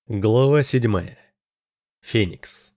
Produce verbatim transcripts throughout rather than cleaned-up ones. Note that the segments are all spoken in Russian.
Глава седьмая. Феникс.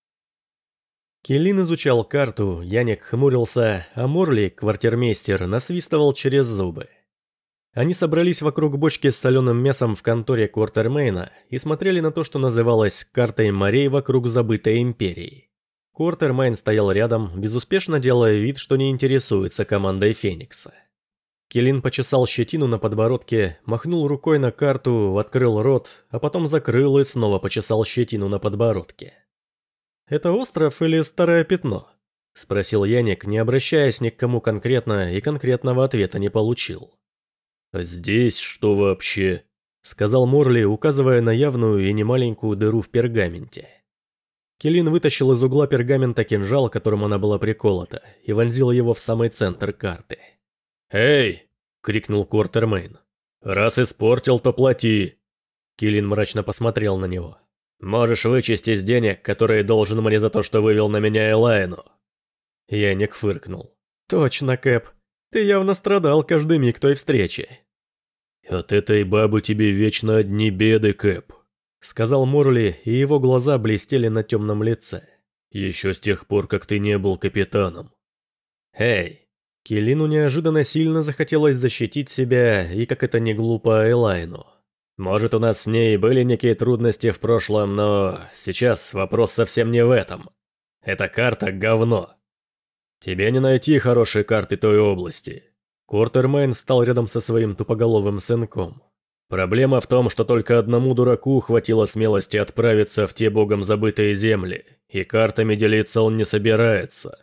Келин изучал карту, Яник хмурился, а Морли, квартирмейстер, насвистывал через зубы. Они собрались вокруг бочки с соленым мясом в конторе Квартермейна и смотрели на то, что называлось «картой морей вокруг забытой империи». Квартермейн стоял рядом, безуспешно делая вид, что не интересуется командой Феникса. Келин почесал щетину на подбородке, махнул рукой на карту, открыл рот, а потом закрыл и снова почесал щетину на подбородке. «Это остров или старое пятно?» – спросил Яник, не обращаясь ни к кому конкретно, и конкретного ответа не получил. «А здесь что вообще?» – сказал Морли, указывая на явную и немаленькую дыру в пергаменте. Келин вытащил из угла пергамента кинжал, которым она была приколота, и вонзил его в самый центр карты. «Эй!» — крикнул Квартермейн. «Раз испортил, то плати!» Келин мрачно посмотрел на него. «Можешь вычесть из денег, которые должен мне за то, что вывел на меня Элайну». Яник фыркнул. «Точно, Кэп. Ты явно страдал каждый миг той встречи». «От этой бабы тебе вечно одни беды, Кэп», — сказал Морли, и его глаза блестели на темном лице. «Еще с тех пор, как ты не был капитаном». «Эй!» Келину неожиданно сильно захотелось защитить себя, и как это не глупо, Элайну. Может, у нас с ней были некие трудности в прошлом, но сейчас вопрос совсем не в этом. Эта карта — говно. Тебе не найти хорошие карты той области. Квартермейн встал рядом со своим тупоголовым сынком. Проблема в том, что только одному дураку хватило смелости отправиться в те богом забытые земли, и картами делиться он не собирается.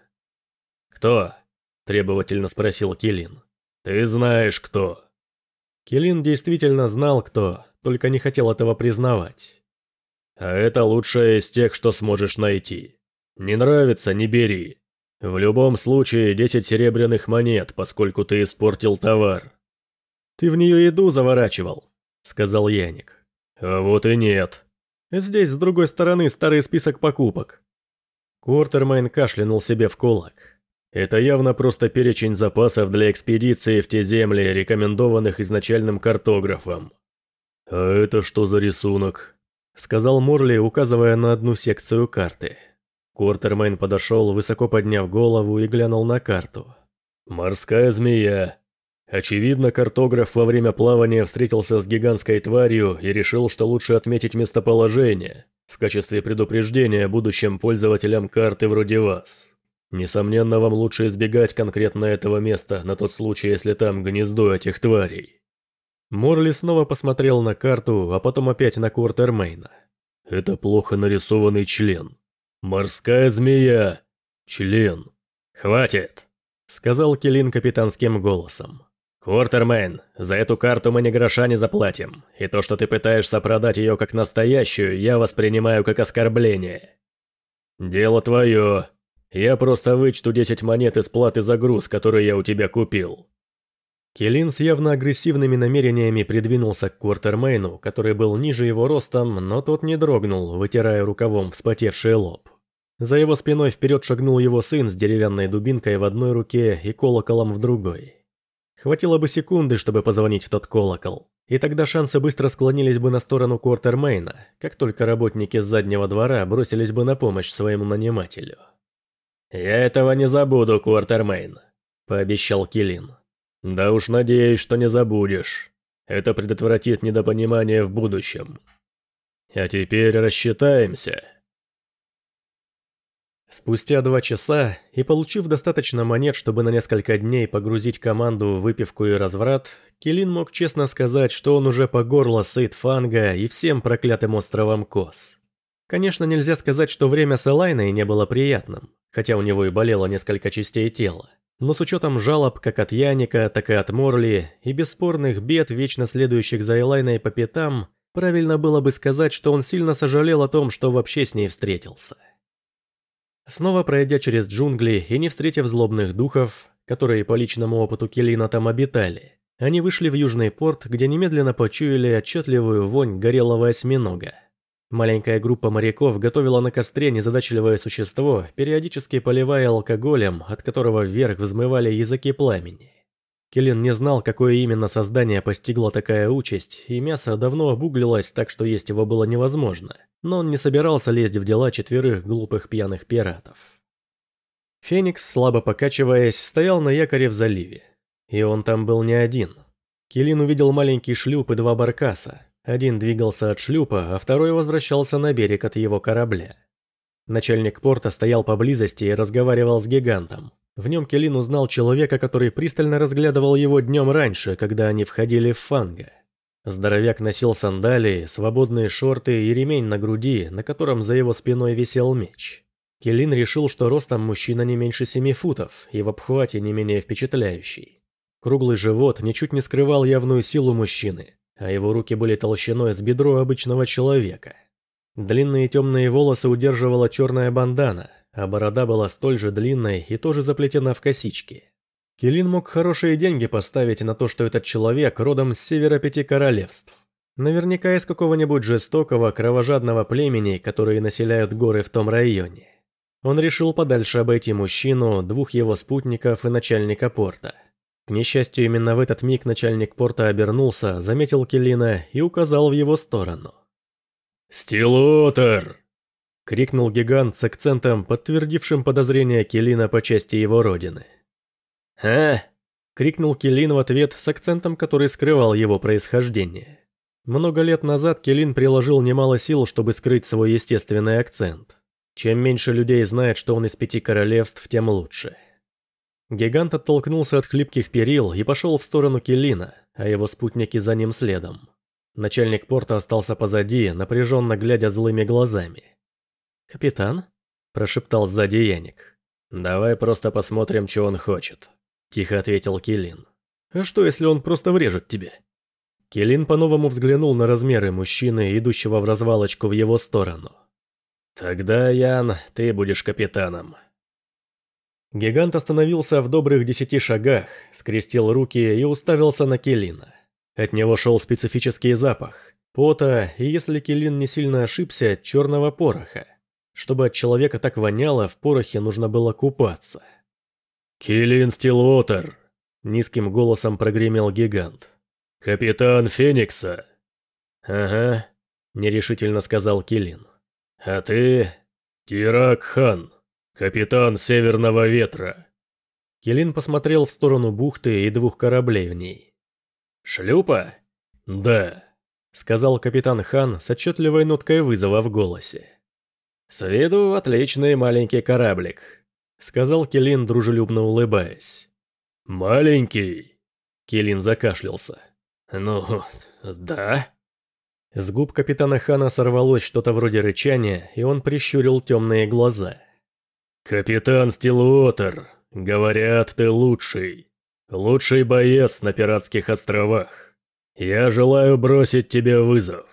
Кто? — требовательно спросил Келин. «Ты знаешь, кто». Келин действительно знал, кто, только не хотел этого признавать. «А это лучшее из тех, что сможешь найти. Не нравится — не бери. В любом случае десять серебряных монет, поскольку ты испортил товар». «Ты в нее еду заворачивал», — сказал Яник. «А вот и нет. Здесь с другой стороны старый список покупок». Квартермейн кашлянул себе в кулак. Это явно просто перечень запасов для экспедиции в те земли, рекомендованных изначальным картографом. «А это что за рисунок?» — сказал Морли, указывая на одну секцию карты. Квартермейн подошел, высоко подняв голову, и глянул на карту. «Морская змея. Очевидно, картограф во время плавания встретился с гигантской тварью и решил, что лучше отметить местоположение, в качестве предупреждения будущим пользователям карты вроде вас. Несомненно, вам лучше избегать конкретно этого места, на тот случай, если там гнездо этих тварей». Морли снова посмотрел на карту, а потом опять на Квартермейна. «Это плохо нарисованный член. Морская змея. Член. Хватит», — сказал Келин капитанским голосом. «Квартермейн, за эту карту мы ни гроша не заплатим, и то, что ты пытаешься продать ее как настоящую, я воспринимаю как оскорбление». «Дело твое. Я просто вычту десять монет из платы за груз, который я у тебя купил». Келин с явно агрессивными намерениями придвинулся к Квартермейну, который был ниже его ростом, но тот не дрогнул, вытирая рукавом вспотевший лоб. За его спиной вперед шагнул его сын с деревянной дубинкой в одной руке и колоколом в другой. Хватило бы секунды, чтобы позвонить в тот колокол, и тогда шансы быстро склонились бы на сторону Квартермейна, как только работники с заднего двора бросились бы на помощь своему нанимателю. «Я этого не забуду, Квартермейн», — пообещал Келин. «Да уж надеюсь, что не забудешь. Это предотвратит недопонимание в будущем. А теперь рассчитаемся». Спустя два часа, и получив достаточно монет, чтобы на несколько дней погрузить команду в выпивку и разврат, Келин мог честно сказать, что он уже по горло сыт Фанга и всем проклятым островом Кос. Конечно, нельзя сказать, что время с Элайной не было приятным, хотя у него и болело несколько частей тела. Но с учетом жалоб как от Яника, так и от Морли, и бесспорных бед, вечно следующих за Элайной по пятам, правильно было бы сказать, что он сильно сожалел о том, что вообще с ней встретился. Снова пройдя через джунгли и не встретив злобных духов, которые по личному опыту Келина там обитали, они вышли в южный порт, где немедленно почуяли отчетливую вонь горелого осьминога. Маленькая группа моряков готовила на костре незадачливое существо, периодически поливая алкоголем, от которого вверх взмывали языки пламени. Келлин не знал, какое именно создание постигло такая участь, и мясо давно обуглилось, так что есть его было невозможно, но он не собирался лезть в дела четверых глупых пьяных пиратов. Феникс, слабо покачиваясь, стоял на якоре в заливе. И он там был не один. Келлин увидел маленький шлюп и два баркаса. Один двигался от шлюпа, а второй возвращался на берег от его корабля. Начальник порта стоял поблизости и разговаривал с гигантом. В нем Келлин узнал человека, который пристально разглядывал его днем раньше, когда они входили в Фанго. Здоровяк носил сандалии, свободные шорты и ремень на груди, на котором за его спиной висел меч. Келлин решил, что ростом мужчина не меньше семи футов и в обхвате не менее впечатляющий. Круглый живот ничуть не скрывал явную силу мужчины, а его руки были толщиной с бедро обычного человека. Длинные темные волосы удерживала черная бандана, а борода была столь же длинной и тоже заплетена в косички. Келлин мог хорошие деньги поставить на то, что этот человек родом с севера Пяти Королевств. Наверняка из какого-нибудь жестокого, кровожадного племени, которые населяют горы в том районе. Он решил подальше обойти мужчину, двух его спутников и начальника порта. К несчастью, именно в этот миг начальник порта обернулся, заметил Келлина и указал в его сторону. «Стилотер!» — крикнул гигант с акцентом, подтвердившим подозрения Келлина по части его родины. «А?» — крикнул Келлин в ответ с акцентом, который скрывал его происхождение. Много лет назад Келлин приложил немало сил, чтобы скрыть свой естественный акцент. Чем меньше людей знает, что он из Пяти Королевств, тем лучше. Гигант оттолкнулся от хлипких перил и пошел в сторону Келлина, а его спутники за ним следом. Начальник порта остался позади, напряженно глядя злыми глазами. «Капитан?» – прошептал сзади Яник. «Давай просто посмотрим, что он хочет», – тихо ответил Келлин. «А что, если он просто врежет тебе?» Келлин по-новому взглянул на размеры мужчины, идущего в развалочку в его сторону. «Тогда, Ян, ты будешь капитаном». Гигант остановился в добрых десяти шагах, скрестил руки и уставился на Келлина. От него шел специфический запах пота и, если Келлин не сильно ошибся, черного пороха. Чтобы от человека так воняло, в порохе нужно было купаться. «Келлин Стилотер!» — низким голосом прогремел гигант. «Капитан Феникса!» «Ага», — нерешительно сказал Келлин. «А ты...» «Тирак Хан, капитан Северного Ветра». Келлин посмотрел в сторону бухты и двух кораблей в ней. «Шлюпа?» «Да», — сказал капитан Хан с отчетливой ноткой вызова в голосе. «С виду отличный маленький кораблик», — сказал Келлин, дружелюбно улыбаясь. «Маленький?» — Келлин закашлялся. «Ну, да». С губ капитана Хана сорвалось что-то вроде рычания, и он прищурил темные глаза. «Капитан Стилуотер, говорят, ты лучший. Лучший боец на пиратских островах. Я желаю бросить тебе вызов».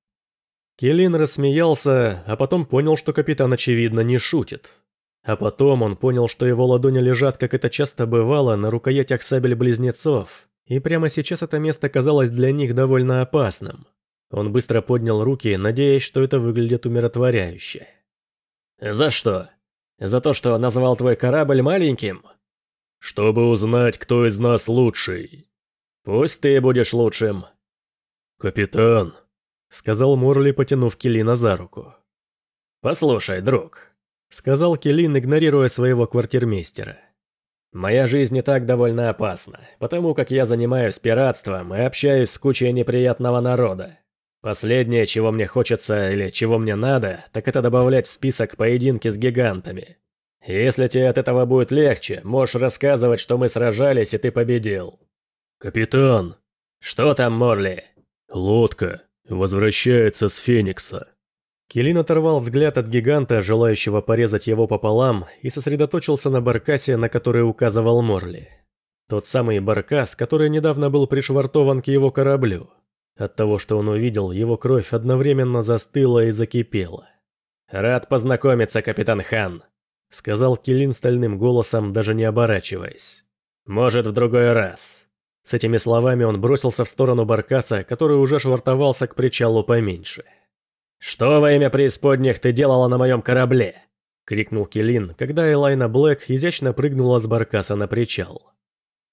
Келлин рассмеялся, а потом понял, что капитан очевидно не шутит. А потом он понял, что его ладони лежат, как это часто бывало, на рукоятях сабель-близнецов, и прямо сейчас это место казалось для них довольно опасным. Он быстро поднял руки, надеясь, что это выглядит умиротворяюще. «За что? За то, что назвал твой корабль маленьким?» «Чтобы узнать, кто из нас лучший». «Пусть ты будешь лучшим». «Капитан», — сказал Морли, потянув Келлина за руку. «Послушай, друг», — сказал Келлин, игнорируя своего квартирмейстера. «Моя жизнь и так довольно опасна, потому как я занимаюсь пиратством и общаюсь с кучей неприятного народа. Последнее, чего мне хочется или чего мне надо, так это добавлять в список поединки с гигантами. Если тебе от этого будет легче, можешь рассказывать, что мы сражались и ты победил». «Капитан!» «Что там, Морли?» «Лодка возвращается с Феникса». Келлин оторвал взгляд от гиганта, желающего порезать его пополам, и сосредоточился на баркасе, на который указывал Морли. Тот самый баркас, который недавно был пришвартован к его кораблю. От того, что он увидел, его кровь одновременно застыла и закипела. «Рад познакомиться, капитан Хан», — сказал Келлин стальным голосом, даже не оборачиваясь. «Может, в другой раз». С этими словами он бросился в сторону баркаса, который уже швартовался к причалу поменьше. «Что во имя преисподних ты делала на моем корабле?» — крикнул Келлин, когда Элайна Блэк изящно прыгнула с баркаса на причал.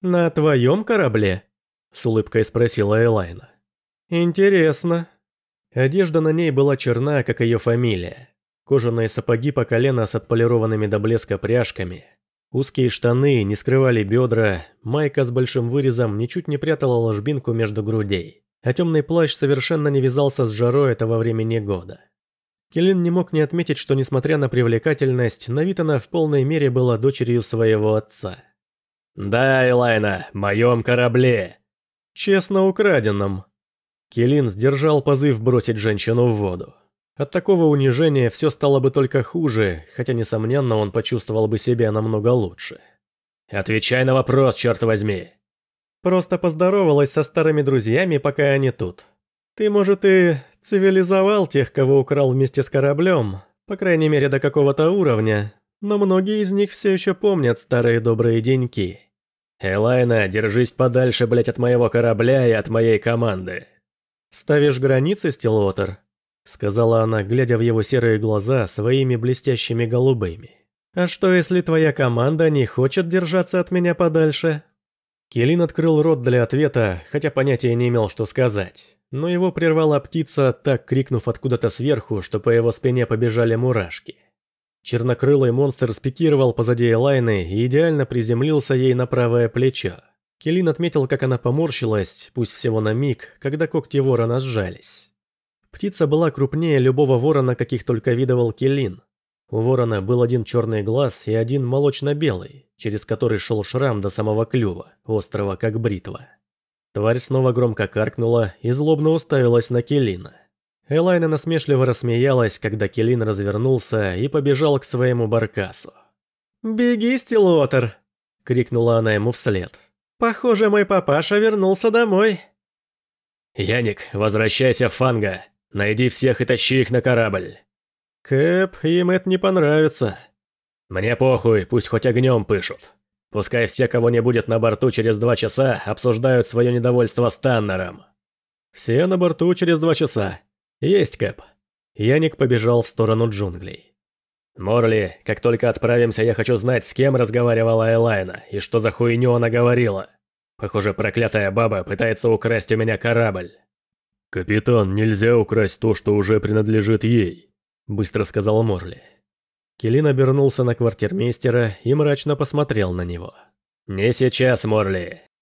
«На твоем корабле?» – с улыбкой спросила Элайна. «Интересно». Одежда на ней была черна, как ее фамилия. Кожаные сапоги по колено с отполированными до блеска пряжками. Узкие штаны не скрывали бедра, майка с большим вырезом ничуть не прятала ложбинку между грудей, а темный плащ совершенно не вязался с жарой этого времени года. Келин не мог не отметить, что, несмотря на привлекательность, на вид она в полной мере была дочерью своего отца. «Да, Элайна, в моем корабле!» «Честно украденном». Келин сдержал позыв бросить женщину в воду. От такого унижения все стало бы только хуже, хотя, несомненно, он почувствовал бы себя намного лучше. «Отвечай на вопрос, черт возьми!» «Просто поздоровалась со старыми друзьями, пока они тут. Ты, может, и цивилизовал тех, кого украл вместе с кораблем, по крайней мере, до какого-то уровня, но многие из них все еще помнят старые добрые деньки». «Элайна, держись подальше, блять, от моего корабля и от моей команды». «Ставишь границы, Стиллуотер?» — сказала она, глядя в его серые глаза своими блестящими голубыми. «А что, если твоя команда не хочет держаться от меня подальше?» Келин открыл рот для ответа, хотя понятия не имел, что сказать. Но его прервала птица, так крикнув откуда-то сверху, что по его спине побежали мурашки. Чернокрылый монстр спикировал позади Элайны и идеально приземлился ей на правое плечо. Келин отметил, как она поморщилась, пусть всего на миг, когда когти ворона сжались. Птица была крупнее любого ворона, каких только видывал Келин. У ворона был один черный глаз и один молочно-белый, через который шел шрам до самого клюва, острого как бритва. Тварь снова громко каркнула и злобно уставилась на Келина. Элайна насмешливо рассмеялась, когда Келин развернулся и побежал к своему баркасу. «Беги, Стиллуотер!» — крикнула она ему вслед. «Похоже, мой папаша вернулся домой». «Яник, возвращайся в Фанго. Найди всех и тащи их на корабль». «Кэп, им это не понравится». «Мне похуй, пусть хоть огнем пышут. Пускай все, кого не будет на борту через два часа, обсуждают свое недовольство с Таннером». «Все на борту через два часа. Есть, Кэп». Яник побежал в сторону джунглей. «Морли, как только отправимся, я хочу знать, с кем разговаривала Элайна и что за хуйню она говорила. Похоже, проклятая баба пытается украсть у меня корабль». «Капитан, нельзя украсть то, что уже принадлежит ей», — быстро сказал Морли. Келин обернулся на квартирмейстера и мрачно посмотрел на него. «Не сейчас, Морли.